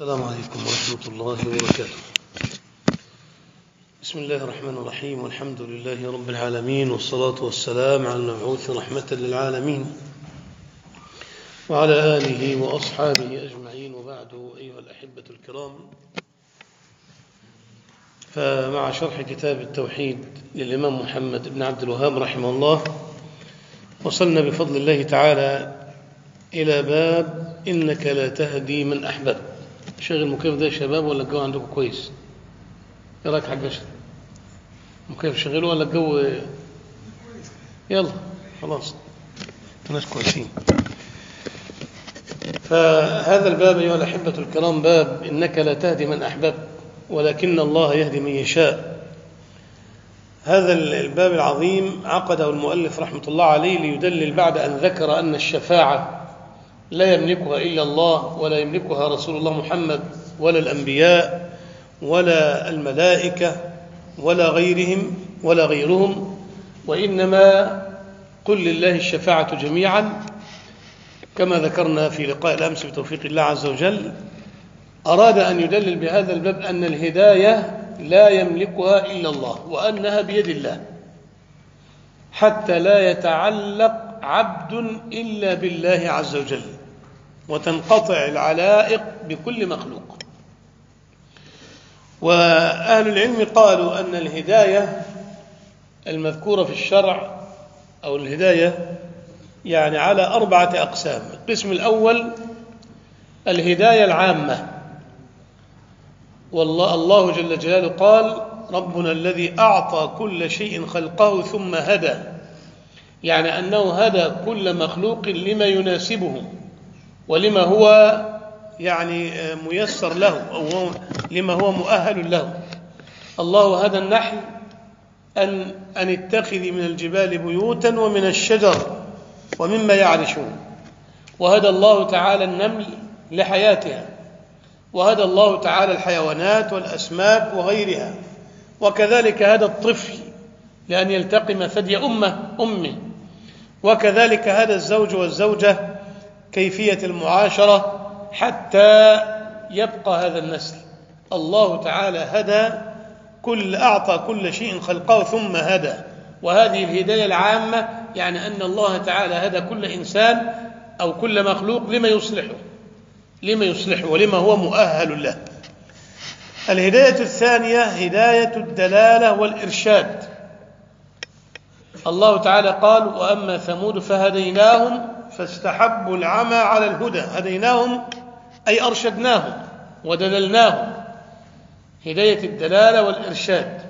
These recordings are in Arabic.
السلام عليكم ورحمة الله وبركاته. بسم الله الرحمن الرحيم، والحمد لله رب العالمين، والصلاة والسلام على المبعوث رحمة للعالمين وعلى آله وأصحابه أجمعين، وبعد. أيها الأحبة الكرام، فمع شرح كتاب التوحيد للإمام محمد بن عبد الوهاب رحمه الله، وصلنا بفضل الله تعالى إلى باب إنك لا تهدي من أحببت. شغل المكيف ده يا شباب ولا الجو عندكم كويس؟ ايه رايك يا حاج باشا؟ المكيف شغله ولا الجو؟ يلا خلاص الناس كويسين. فهذا الباب أيها الأحبة الكرام باب إنك لا تهدي من أحببت ولكن الله يهدي من يشاء. هذا الباب العظيم عقده المؤلف رحمة الله عليه ليدلل بعد أن ذكر أن الشفاعة لا يملكها إلا الله، ولا يملكها رسول الله محمد، ولا الأنبياء، ولا الملائكة، ولا غيرهم، وإنما قل لله الشفاعة جميعا، كما ذكرنا في لقاء الأمس بتوفيق الله عز وجل. أراد أن يدلل بهذا الباب أن الهداية لا يملكها إلا الله، وأنها بيد الله، حتى لا يتعلق عبد إلا بالله عز وجل، وتنقطع العلائق بكل مخلوق. وأهل العلم قالوا أن الهداية المذكورة في الشرع، أو الهداية يعني على 4 أقسام. القسم الأول الهداية العامة، والله جل جلاله قال: ربنا الذي أعطى كل شيء خلقه ثم هدى، يعني أنه هدى كل مخلوق لما يناسبه ولما هو يعني ميسر له، أو لما هو مؤهل له. الله هدى النحل أن اتخذي من الجبال بيوتا ومن الشجر ومما يعرشون، وهدى الله تعالى النمل لحياتها، وهدى الله تعالى الحيوانات والأسماك وغيرها، وكذلك هدى الطفل لأن يلتقم ثدي أمه، وكذلك هدى الزوج والزوجة كيفية المعاشرة حتى يبقى هذا النسل. الله تعالى أعطى كل شيء خلقه ثم هدى، وهذه الهداية العامة يعني أن الله تعالى هدى كل إنسان أو كل مخلوق لما يصلحه ولما هو مؤهل له. الهداية الثانية هداية الدلالة والإرشاد. الله تعالى قال: وأما ثمود فهديناهم فاستحبوا العمى على الهدى. هديناهم أي أرشدناهم ودللناهم، هداية الدلالة والإرشاد.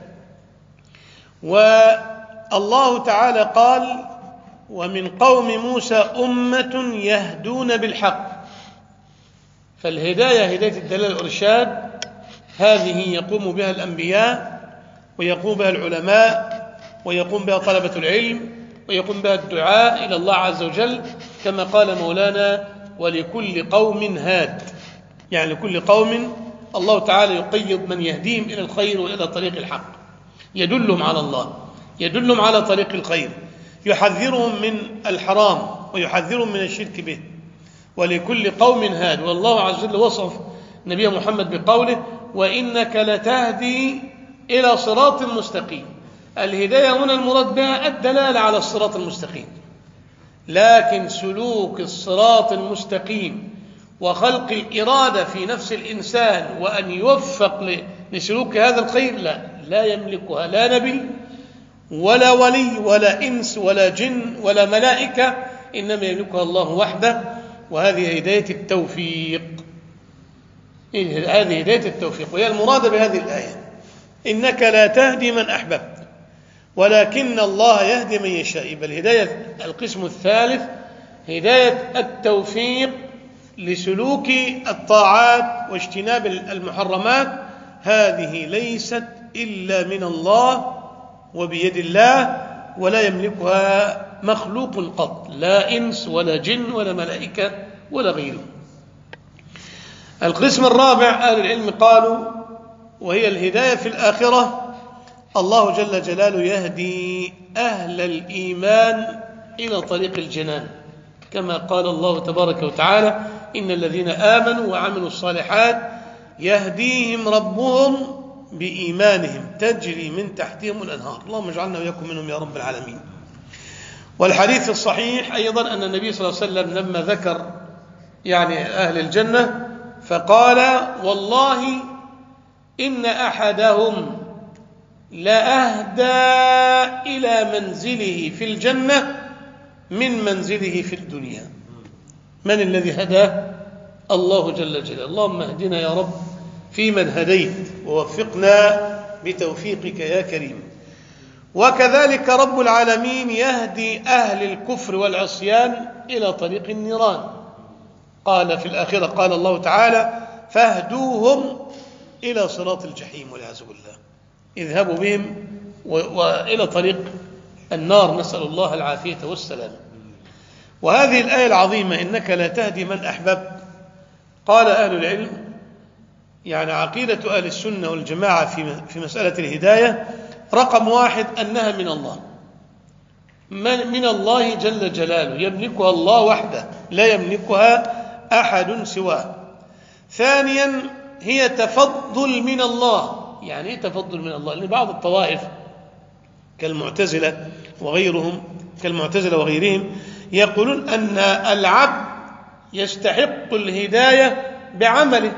والله تعالى قال: ومن قوم موسى أمة يهدون بالحق. فالهداية هداية الدلالة والإرشاد هذه يقوم بها الأنبياء، ويقوم بها العلماء، ويقوم بها طلبة العلم، ويقوم بها الدعاء إلى الله عز وجل، كما قال مولانا: ولكل قوم هاد، يعني لكل قوم الله تعالى يقيض من يهديهم إلى الخير وإلى طريق الحق، يدلهم على الله، يدلهم على طريق الخير، يحذرهم من الحرام ويحذرهم من الشرك به. ولكل قوم هاد. والله عز وجل وصف نبي محمد بقوله: وإنك لتهدي إلى صراط مستقيم. الهداية هنا المراد بها الدلالة على الصراط المستقيم، لكن سلوك الصراط المستقيم وخلق الإرادة في نفس الإنسان وأن يوفق لسلوك هذا الخير لا يملكها لا نبي ولا ولي ولا إنس ولا جن ولا ملائكة، إنما يملكها الله وحده. وهذه هداية التوفيق، هذه هداية التوفيق، وهي المراد بهذه الآية: إنك لا تهدي من أحببت ولكن الله يهدي من يشاء. يبقى الهداية القسم الثالث هداية التوفيق لسلوك الطاعات واجتناب المحرمات. هذه ليست إلا من الله وبيد الله، ولا يملكها مخلوق قط، لا إنس ولا جن ولا ملائكة ولا غيره. القسم الرابع أهل العلم قالوا وهي الهداية في الآخرة. الله جل جلاله يهدي أهل الإيمان إلى طريق الجنان، كما قال الله تبارك وتعالى: إن الذين آمنوا وعملوا الصالحات يهديهم ربهم بإيمانهم تجري من تحتهم الأنهار. اللهم اجعلنا وإياكم منهم يا رب العالمين. والحديث الصحيح أيضا أن النبي صلى الله عليه وسلم لما ذكر يعني أهل الجنة فقال والله إن أحدهم لأهدى إلى منزله في الجنة من منزله في الدنيا. من الذي هداه؟ الله جل جلاله. اللهم اهدنا يا رب فيمن هديت ووفقنا بتوفيقك يا كريم. وكذلك رب العالمين يهدي أهل الكفر والعصيان إلى طريق النيران. قال في الآخرة قال الله تعالى فاهدوهم إلى صراط الجحيم والعياذ بالله. اذهبوا بهم وإلى طريق النار، نسأل الله العافية والسلام. وهذه الآية العظيمة إنك لا تهدي من أحببت، قال أهل العلم يعني عقيدة أهل السنة والجماعة في مسألة الهداية رقم واحد أنها من الله، من الله جل جلاله، يملكها الله وحده لا يملكها أحد سواه. ثانيا هي تفضل من الله. يعني ايه تفضل من الله؟ لأن بعض الطوائف كالمعتزلة وغيرهم يقولون أن العبد يستحق الهداية بعمله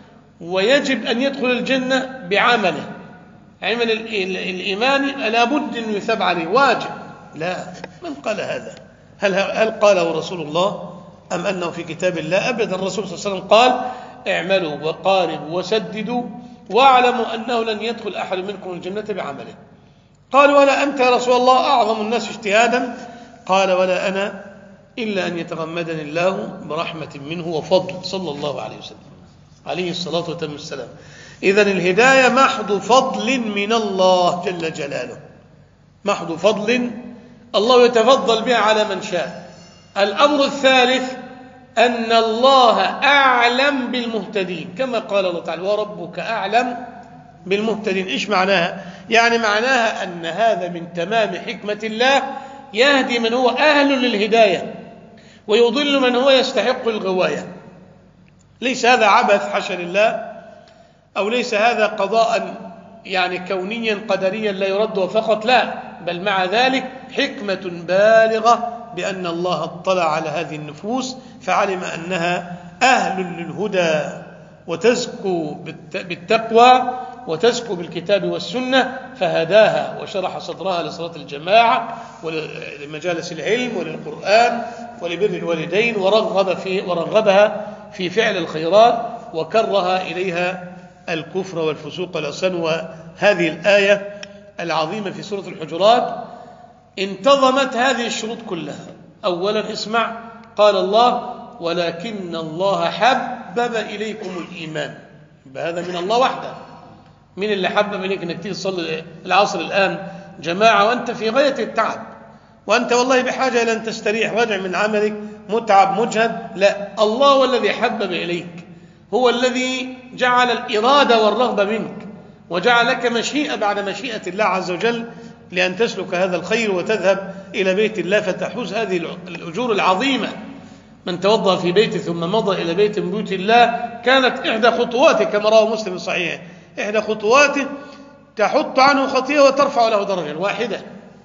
ويجب أن يدخل الجنة بعمله. عمل الإيمان لابد أن يثاب عليه واجب. لا، من قال هذا؟ هل قاله رسول الله أم أنه في كتاب الله؟ أبدا. الرسول صلى الله عليه وسلم قال اعملوا وقاربوا وسددوا واعلموا أنه لن يدخل أحد منكم الجنة بعمله. قالوا ولا أنت يا رسول الله أعظم الناس اجتهادا؟ قال ولا أنا إلا أن يتغمدني الله برحمة منه وفضل، صلى الله عليه وسلم عليه الصلاة والسلام. إذن الهداية محض فضل من الله جل جلاله، محض فضل الله يتفضل بها على من شاء. الأمر الثالث أن الله أعلم بالمهتدين، كما قال الله تعالى وربك أعلم بالمهتدين. إيش معناها؟ يعني معناها أن هذا من تمام حكمة الله، يهدي من هو أهل للهداية ويضل من هو يستحق الغواية. ليس هذا عبث حاشا لله، أو ليس هذا قضاء يعني كونيا قدريا لا يرد فقط، لا، بل مع ذلك حكمة بالغة بأن الله اطلع على هذه النفوس فعلم أنها أهل للهدى وتزكو بالتقوى وتزكو بالكتاب والسنة، فهداها وشرح صدرها لصلاة الجماعة ولمجالس العلم وللقرآن ولبر الوالدين، ورغبها في فعل الخيرات وكرها إليها الكفر والفسوق والعصيان. وهذه الآية العظيمة في سورة الحجرات انتظمت هذه الشروط كلها. أولا اسمع، قال الله ولكن الله حبب إليكم الإيمان، هذا من الله وحده. من اللي حبب إليك أنك تيجي تصلي العصر الآن جماعة وأنت في غاية التعب، وأنت والله بحاجة إلى أن تستريح، راجع من عملك متعب مجهد؟ لا، الله هو الذي حبب إليك، هو الذي جعل الإرادة والرغبة منك وجعل لك مشيئة بعد مشيئة الله عز وجل لأن تسلك هذا الخير وتذهب إلى بيت الله فتحوز هذه الأجور العظيمة. من توضأ في بيته ثم مضى إلى بيت من بيوت الله كانت إحدى خطواته، كما رواه مسلم صحيح، إحدى خطواته تحط عنه خطيئة وترفع له درجة واحدة.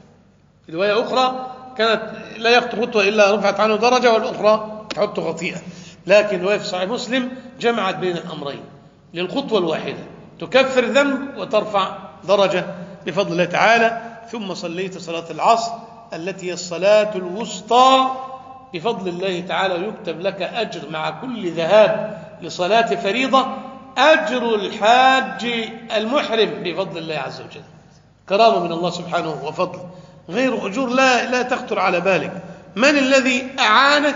في رواية أخرى كانت لا يخطو خطوة إلا رفعت عنه درجة، والأخرى تحط خطيئة. لكن رواية في صحيح مسلم جمعت بين الأمرين، للخطوة الواحدة تكفر ذنب وترفع درجة بفضل الله تعالى. ثم صليت صلاة العصر التي هي الصلاة الوسطى بفضل الله تعالى، ويكتب لك أجر مع كل ذهاب لصلاة فريضة أجر الحاج المحرم بفضل الله عز وجل. كرامة من الله سبحانه وفضل، غير أجور لا تخطر على بالك. من الذي أعانك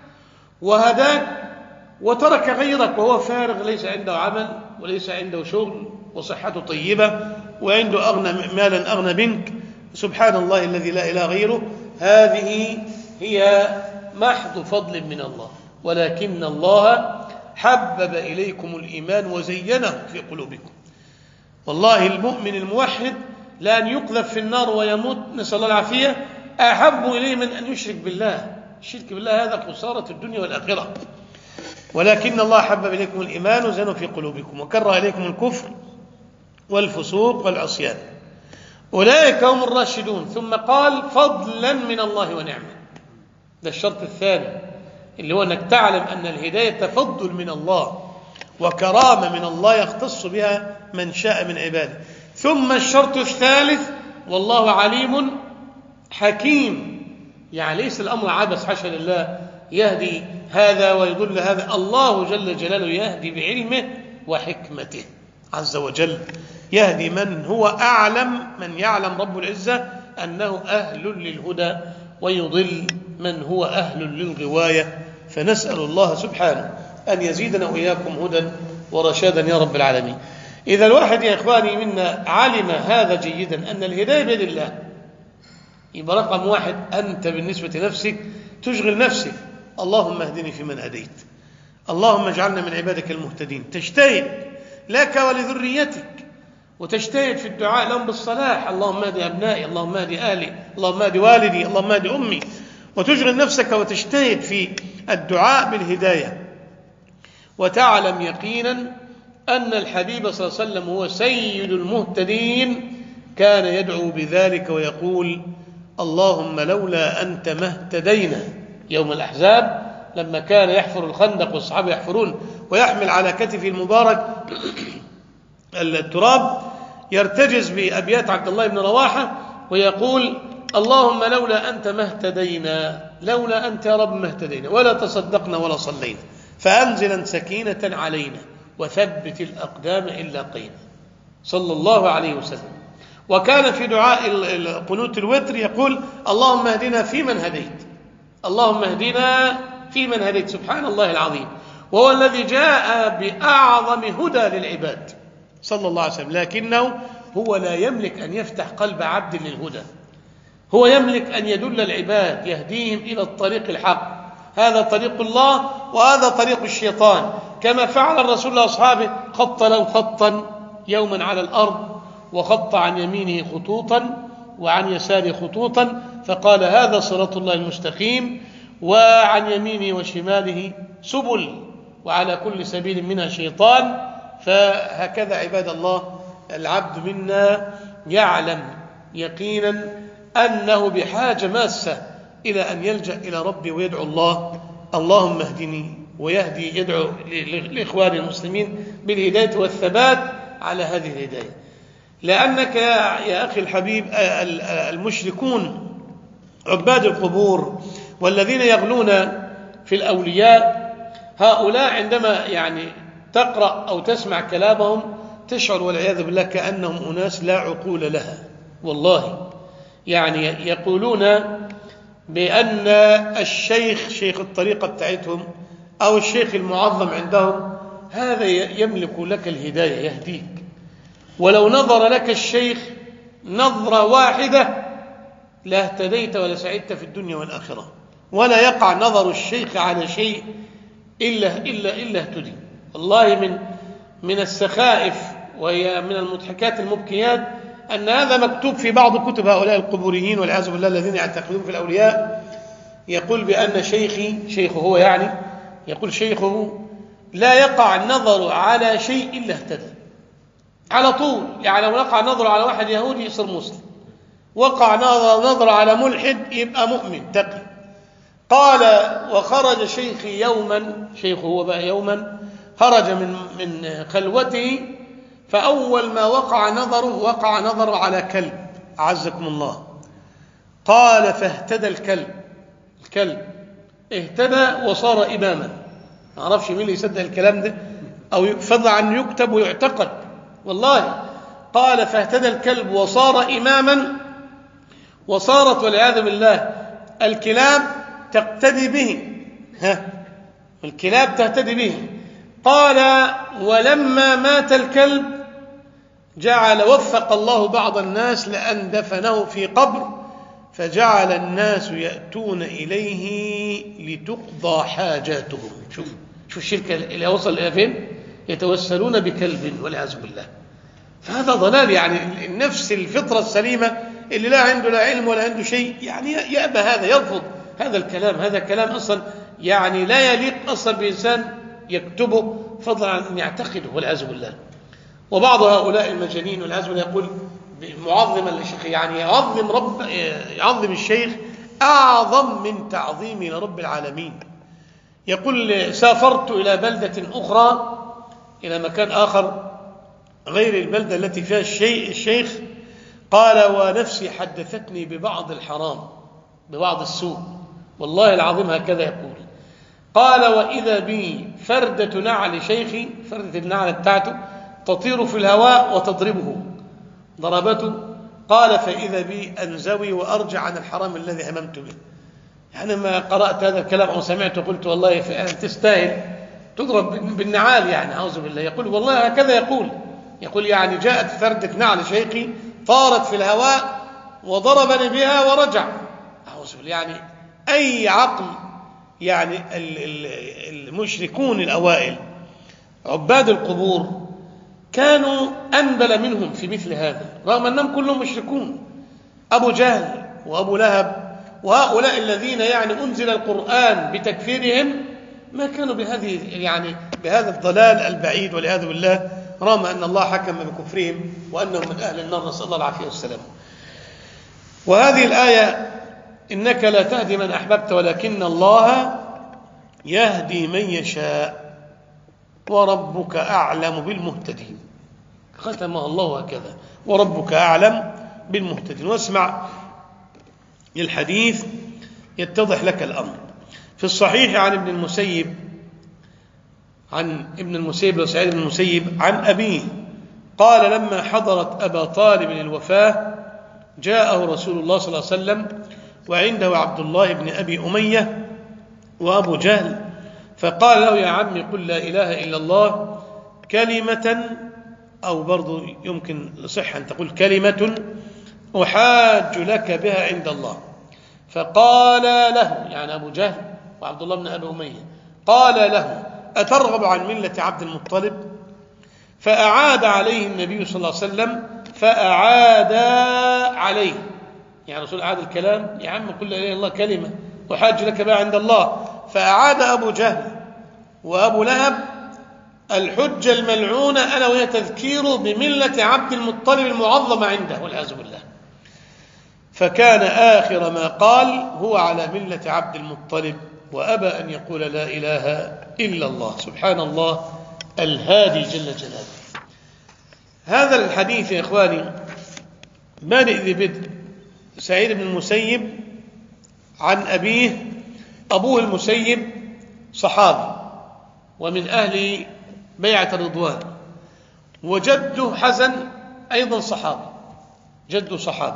وهداك وترك غيرك وهو فارغ، ليس عنده عمل وليس عنده شغل وصحته طيبة وعنده مالا أغنى منك؟ سبحان الله الذي لا إله غيره. هذه هي محض فضل من الله. ولكن الله حبب إليكم الإيمان وزينه في قلوبكم. والله المؤمن الموحد لأن يقذف في النار ويموت، نسأل الله العافية، أحب إليه من أن يشرك بالله. الشرك بالله هذا خسارة الدنيا والآخرة. ولكن الله حبب إليكم الإيمان وزينه في قلوبكم وكره إليكم الكفر والفسوق والعصيان أولئك هم الراشدون. ثم قال فضلا من الله ونعمه. ده الشرط الثاني اللي هو أنك تعلم أن الهداية تفضل من الله وكرامة من الله يختص بها من شاء من عباده. ثم الشرط الثالث والله عليم حكيم، يعني ليس الأمر عبث حاشا لله يهدي هذا ويضل هذا، الله جل جلاله يهدي بعلمه وحكمته عز وجل، يهدي من هو أعلم، من يعلم رب العزة أنه أهل للهدى، ويضل من هو أهل للغواية. فنسأل الله سبحانه أن يزيدنا وإياكم هدى ورشادا يا رب العالمين. إذا الواحد يا إخواني منا علم هذا جيدا أن الهداية بيد الله، يبقى رقم واحد أنت بالنسبة لنفسك تشغل نفسك اللهم اهدني فيمن هديت، اللهم اجعلنا من عبادك المهتدين، تجتهد لك ولذريتك وتجتهد في الدعاء لهم بالصلاح، اللهم اهد أبنائي، اللهم اهد أهلي، اللهم اهد والدي، اللهم اهد أمي، وتشغل نفسك وتجتهد في الدعاء بالهداية. وتعلم يقينا أن الحبيب صلى الله عليه وسلم هو سيد المهتدين، كان يدعو بذلك ويقول اللهم لولا أنت ما اهتدينا. يوم الأحزاب لما كان يحفر الخندق والصحابة يحفرون ويحمل على كتفه المبارك التراب، يرتجز بأبيات عبد الله بن رواحة ويقول اللهم لولا أنت ما اهتدينا، لولا أنت يا رب ما اهتدينا ولا تصدقنا ولا صلينا، فأنزلا سكينة علينا وثبت الأقدام إن لاقينا، صلى الله عليه وسلم. وكان في دعاء قنوت الوتر يقول اللهم اهدنا فيمن هديت، اللهم اهدنا فيمن هديت، سبحان الله العظيم، وهو الذي جاء بأعظم هدى للعباد صلى الله عليه وسلم، لكنه هو لا يملك أن يفتح قلب عبد للهدى، هو يملك أن يدل العباد يهديهم إلى الطريق الحق، هذا طريق الله وهذا طريق الشيطان، كما فعل الرسول لأصحابه، خط له خطا يوما على الأرض وخط عن يمينه خطوطا وعن يساره خطوطا، فقال هذا صراط الله المستقيم، وعن يمينه وشماله سبل وعلى كل سبيل منها شيطان. فهكذا عباد الله العبد منا يعلم يقينا أنه بحاجة ماسة إلى أن يلجأ إلى ربه ويدعو الله اللهم اهدني، ويهدي يدعو لإخوان المسلمين بالهداية والثبات على هذه الهداية. لأنك يا أخي الحبيب المشركون عباد القبور والذين يغلون في الأولياء، هؤلاء عندما يعني تقرأ أو تسمع كلامهم تشعر والعياذ بالله كأنهم أناس لا عقول لها، والله يعني يقولون بأن الشيخ شيخ الطريقة بتاعتهم أو الشيخ المعظم عندهم هذا يملك لك الهداية يهديك، ولو نظر لك الشيخ نظرة واحدة لا اهتديت ولا سعدت في الدنيا والآخرة، ولا يقع نظر الشيخ على شيء إلا اهتدي. والله من السخائف وهي من المضحكات المبكيات أن هذا مكتوب في بعض كتب هؤلاء القبوريين والعياذ بالله الذين يعتقدون في الأولياء، يقول بأن شيخه هو يعني يقول شيخه لا يقع النظر على شيء إلا اهتدى على طول، يعني لو وقع نظر على واحد يهودي يصير مسلم، وقع نظر على ملحد يبقى مؤمن تقي. قال وخرج شيخي يوما، شيخه هو بقى يوما خرج من خلوته، فأول ما وقع نظره على كلب أعزكم الله، قال فاهتدى الكلب اهتدى وصار إماما. ما أعرفش مين اللي يصدق الكلام ده أو يفضل عنه يكتب ويعتقد، والله قال فاهتدى الكلب وصار إماما، وصارت والعياذ بالله الكلاب تقتدي به، الكلاب تهتدي به. قال ولما مات الكلب وفق الله بعض الناس لأن دفنه في قبر، فجعل الناس يأتون إليه لتقضى حاجاتهم. شوف الشركة اللي وصل إلى فين، يتوسلون بكلب والعياذ بالله. فهذا ضلال، يعني النفس الفطرة السليمة اللي لا عنده لا علم ولا عنده شيء يعني يأبى هذا، يرفض هذا الكلام. هذا كلام أصلا يعني لا يليق أصلا بإنسان يكتبه فضلا عن أن يعتقده والعياذ بالله. وبعض هؤلاء المجانين والعياذ بالله يقول معظما للشيخ، يعني يعظم الشيخ أعظم من تعظيمي لرب العالمين. يقول سافرت إلى بلدة أخرى، إلى مكان آخر غير البلدة التي فيها الشيخ، قال ونفسي حدثتني ببعض الحرام، ببعض السوء، والله العظيم هكذا يقول. قال وإذا بي فردة نعل شيخي، فردة النعل بتاعته تطير في الهواء وتضربه ضربته، قال فإذا بي أنزوي وأرجع عن الحرام الذي هممت به. يعني ما قرأت هذا الكلام أو سمعته قلت والله فعلا تستاهل تضرب بالنعال، يعني أعوذ بالله. يقول والله هكذا يقول يعني جاءت فردة نعل شيخي طارت في الهواء وضربني بها ورجع، أعوذ بالله. يعني أي عقل، يعني المشركون الأوائل عباد القبور كانوا أنبل منهم في مثل هذا، رغم أنهم كلهم مشركون. أبو جهل وأبو لهب وهؤلاء الذين يعني أنزل القرآن بتكفيرهم ما كانوا بهذا الضلال البعيد والعياذ بالله، رغم أن الله حكم بكفرهم وأنهم من أهل النار، نسأل الله العافية والسلام. وهذه الآية إنك لا تهدي من أحببت ولكن الله يهدي من يشاء وربك أعلم بالمهتدين، ختمها الله هكذا، وربك أعلم بالمهتدين. واسمع الحديث يتضح لك الأمر. في الصحيح عن ابن المسيب وسعيد بن المسيب عن أبيه قال لما حضرت أبا طالب الوفاة جاءه رسول الله صلى الله عليه وسلم وعنده عبد الله بن أبي أمية وأبو جهل، فقال له يا عمي قل لا إله إلا الله كلمة، أو برضو يمكن صح أن تقول كلمة أحاج لك بها عند الله. فقال له، يعني أبو جهل وعبد الله بن أبي أمية، قال له أترغب عن ملة عبد المطلب؟ فأعاد عليه النبي صلى الله عليه وسلم، فأعاد عليه، يعني رسول أعاد الكلام، يا عم قل لا إله إلا الله كلمة أحاج لك بها عند الله. فأعاد أبو جهل وأبو لهب الحجة الملعونة ألا وهي تذكير بملة عبد المطلب المعظمة عنده والعياذ بالله. فكان آخر ما قال هو على ملة عبد المطلب، وأبى أن يقول لا إله إلا الله. سبحان الله الهادي جل جلاله. هذا الحديث يا إخواني بادئ ببدء سعيد بن المسيب عن أبيه. أبوه المسيب صحابي ومن أهل بيعة الرضوان، وجده حزن أيضا صحابي، جده صحابي.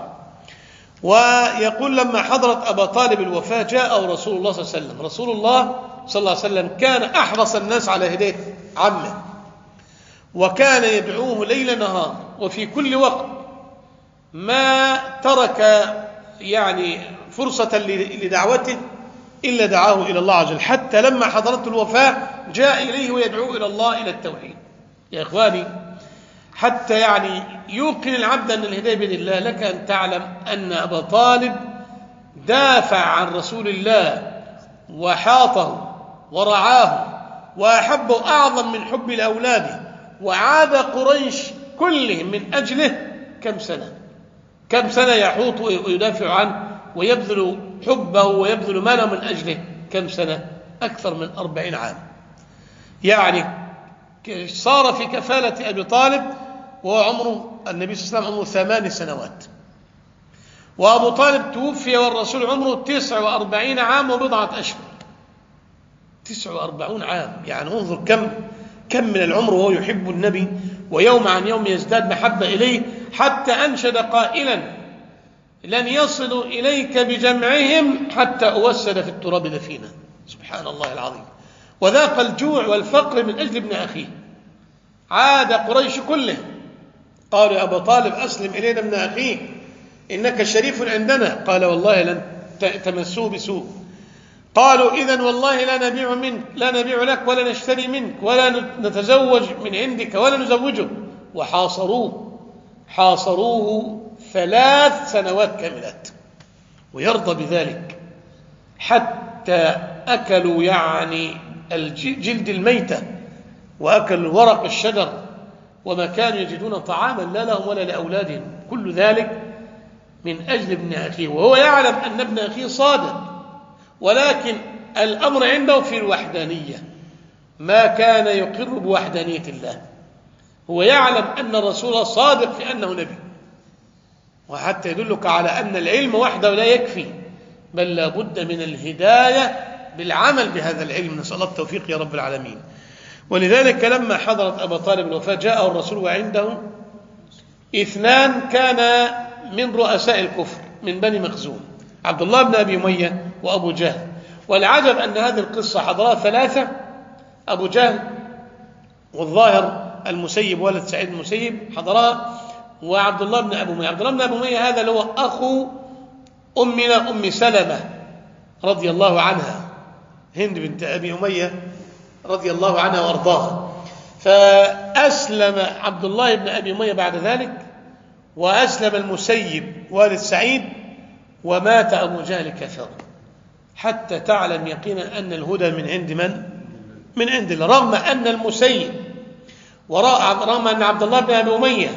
ويقول لما حضرت أبا طالب الوفاة جاءه رسول الله صلى الله عليه وسلم. رسول الله صلى الله عليه وسلم كان أحرص الناس على هداية عمه، وكان يدعوه ليل نهار، وفي كل وقت ما ترك يعني فرصة لدعوته إلا دعاه إلى الله عز وجل، حتى لما حضرته الوفاة جاء إليه ويدعوه إلى الله إلى التوحيد. يا إخواني حتى يعني يوقن العبد أن الهداية بيد الله، لك أن تعلم أن أبا طالب دافع عن رسول الله وحاطه ورعاه وأحبه أعظم من حب الأولاد، وعاد قريش كلهم من أجله كم سنة يحوط ويدافع عنه ويبذل حبه ويبذل ماله من أجله. كم سنة؟ أكثر من 40 عام. يعني صار في كفالة أبي طالب وهو عمره النبي صلى الله عليه وسلم عمره 8 سنوات، وأبو طالب توفي والرسول عمره 49 عام وبضعة أشهر. 49 عام، يعني انظر كم من العمر وهو يحب النبي، ويوم عن يوم يزداد محبة إليه، حتى أنشد قائلا لن يصلوا إليك بجمعهم حتى أوسد في التراب دفينا. سبحان الله العظيم. وذاق الجوع والفقر من أجل ابن أخيه. عاد قريش كله قالوا يا أبا طالب أسلم إلينا ابن أخيك إنك شريف عندنا. قال والله لن تمسوه بسوء. قالوا إذن والله لا نبيع لك ولا نشتري منك ولا نتزوج من عندك ولا نزوجه. وحاصروه 3 سنوات كاملات، ويرضى بذلك حتى أكلوا يعني الجلد الميتة وأكلوا ورق الشجر وما كانوا يجدون طعاما لا لهم ولا لأولادهم، كل ذلك من أجل ابن أخيه، وهو يعلم أن ابن أخيه صادق، ولكن الأمر عنده في الوحدانية، ما كان يقر بوحدانية الله. هو يعلم أن الرسول صادق في أنه نبي، وحتى يدلك على أن العلم وحده لا يكفي، بل لا بد من الهداية بالعمل بهذا العلم. نسأل الله التوفيق يا رب العالمين. ولذلك لما حضرت أبا طالب الوفاة جاءه الرسول وعنده 2 كان من رؤساء الكفر من بني مخزوم، عبد الله بن أبي أمية وأبو جهل. والعجب أن هذه القصة حضرها 3، أبو جهل والظاهر المسيب ولد سعيد المسيب حضرها، وعبد الله بن أبي أمية. عبد الله بن أبي أمية هذا اللي هو أخو أمنا أم سلمة رضي الله عنها، هند بنت أبي أمية رضي الله عنها وأرضاها. فأسلم عبد الله بن أبي أمية بعد ذلك، وأسلم المسيب والد سعيد، ومات أبو جهل كافرا، حتى تعلم يقينا أن الهدى من عند من؟ من عند الله. رغم أن المسيب ورغم أن عبد الله بن أبي أمية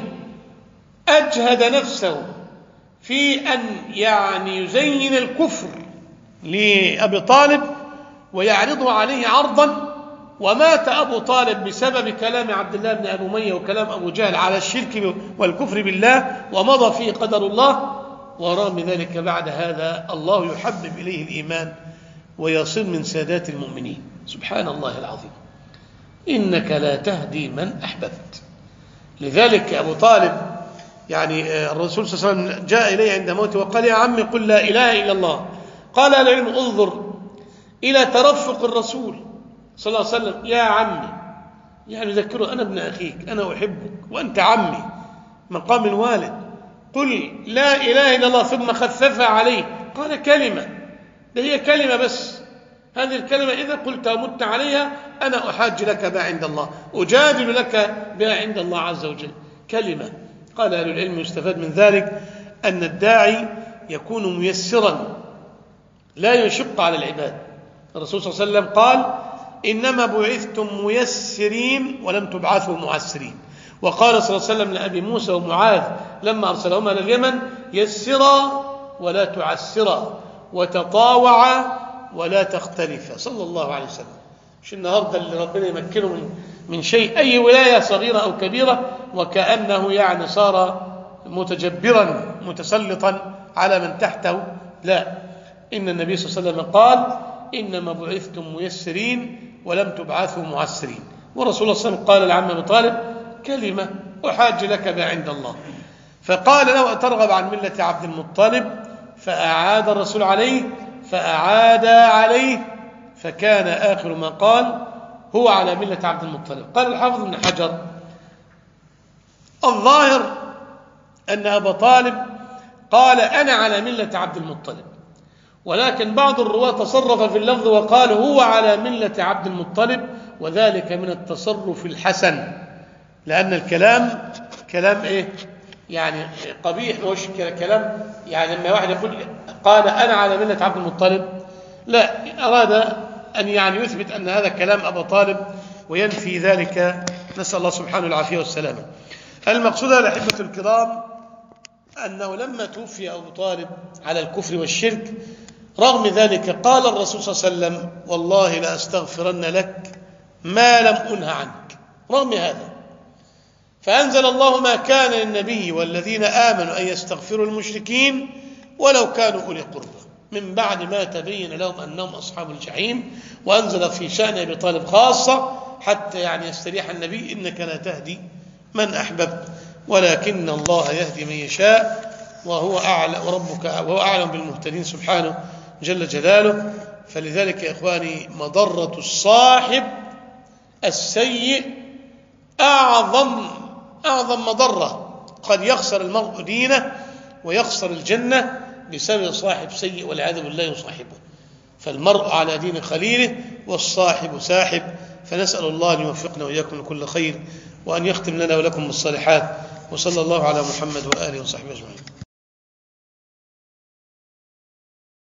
أجهد نفسه في أن يزين الكفر لأبي طالب ويعرضه عليه عرضا، ومات أبو طالب بسبب كلام عبد الله بن أبي أمية وكلام أبو جهل على الشرك والكفر بالله، ومضى فيه قدر الله. ورغم ذلك بعد هذا الله يحبب إليه الإيمان ويصير من سادات المؤمنين. سبحان الله العظيم، إنك لا تهدي من أحببت. لذلك أبو طالب الرسول صلى الله عليه وسلم جاء إليه عند موته وقال: يا عمي قل لا إله إلا الله. قال العلم: انظر إلى ترفق الرسول صلى الله عليه وسلم، يا عمي، يذكره: أنا ابن أخيك، أنا أحبك وأنت عمي، مقام الوالد. قل لا إله إلا الله، ثم خففها عليه قال: كلمة، ده هي كلمة بس، هذه الكلمة إذا قلت ومت عليها أنا أحاج لك ما عند الله، أجادل لك ما عند الله عز وجل، كلمة. قال أهل العلم: يستفاد من ذلك أن الداعي يكون ميسرا لا يشق على العباد. الرسول صلى الله عليه وسلم قال: إنما بعثتم ميسرين ولم تبعثوا معسرين. وقال صلى الله عليه وسلم لأبي موسى ومعاذ لما أرسلهما إلى اليمن: يسرا ولا تعسرا، وتطاوعا ولا تختلفا، صلى الله عليه وسلم. مش النهارده اللي ربنا يمكنه من شيء، أي ولاية صغيرة أو كبيرة، وكأنه صار متجبرا متسلطا على من تحته. لا، إن النبي صلى الله عليه وسلم قال: إنما بعثتم ميسرين ولم تبعثوا معسرين. ورسول الله صلى الله عليه وسلم قال لعم أبي طالب: كلمة أحاج لك ما عند الله. فقال له: أترغب عن ملة عبد المطلب؟ فأعاد الرسول عليه، فأعاد عليه، فكان آخر ما قال: هو على ملة عبد المطلب. قال الحافظ بن حجر: الظاهر أن أبا طالب قال: أنا على ملة عبد المطلب، ولكن بعض الرواة تصرف في اللفظ وقال: هو على ملة عبد المطلب، وذلك من التصرف الحسن، لأن الكلام كلام قبيح، مش كلام لما واحد يقول قال أنا على ملة عبد المطلب، لا، أراد أن يثبت أن هذا كلام أبا طالب وينفي ذلك. نسأل الله سبحانه العافية والسلامة. المقصود الأحبة الكرام أنه لما توفي أبو طالب على الكفر والشرك، رغم ذلك قال الرسول صلى الله عليه وسلم: والله لأستغفرن لك ما لم أنه عنك. رغم هذا فأنزل الله: ما كان للنبي والذين آمنوا أن يستغفروا المشركين ولو كانوا أولي قربى من بعد ما تبين لهم أنهم أصحاب الجحيم. وأنزل في شأن أبي طالب خاصة حتى يستريح النبي: إنك لا تهدي من أحببت ولكن الله يهدي من يشاء وهو أعلم بالمهتدين سبحانه جل جلاله. فلذلك يا إخواني، مضرة الصاحب السيء أعظم مضرة. قد يخسر المرء دينه ويخسر الجنة بسبب صاحب سيء والعياذ بالله يصاحبه. فالمرء على دين خليله والصاحب ساحب. فنسأل الله أن يوفقنا وإياكم لكل خير، وأن يختم لنا ولكم بالصالحات. وصلى الله على محمد وآله وصحبه أجمعين.